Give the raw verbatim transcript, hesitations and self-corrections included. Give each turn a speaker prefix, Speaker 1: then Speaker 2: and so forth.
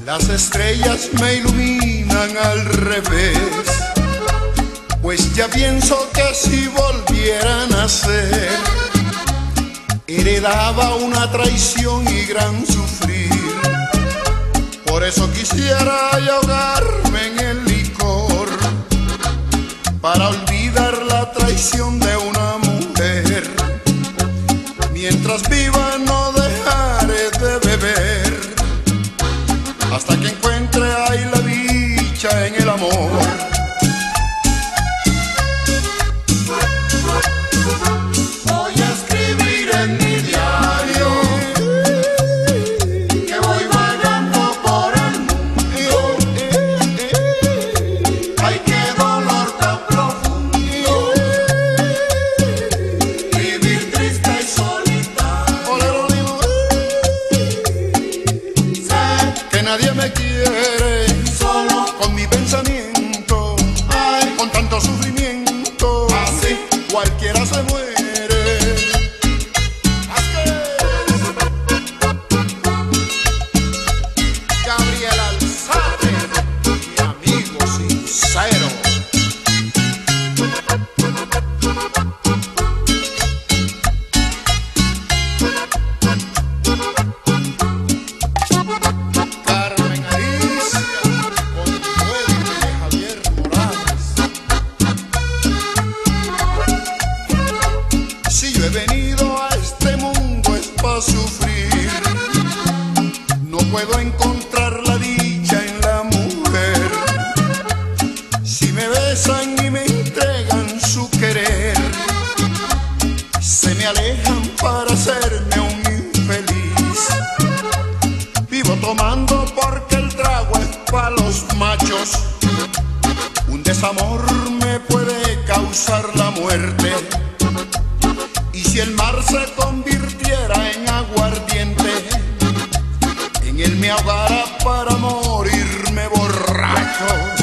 Speaker 1: Las estrellas me iluminan al revés, pues ya pienso que si volviera a nacer, heredaba una traición y gran sufrir. Por eso quisiera ahogarme en el licor, para olvidar la traición de una mujer. Mientras viva no dejaré de beber, hasta que encuentre ahí la dicha en el amor. Voy a escribir en mi diario que voy vagando por el mundo. Ay, qué dolor tan profundo, vivir triste y solitario. Sé que nadie me quiere, solo con mi pensamiento. Ay, con tanto sufrimiento, así cualquiera se muere. Gabriel Alzate, mi amigo sincero. Carmen Alicia, Consuelo de Javier Morales. Si yo he venido a este mundo es para sufrir, no puedo encontrar la dicha en la mujer. Si me besan y me entregan su querer, se me alejan para hacerme un infeliz. Vivo tomando porque el trago es para los machos. Un desamor me puede causar la muerte, y si el mar se convirtiera en aguardiente, en él me ahogara para morirme borracho.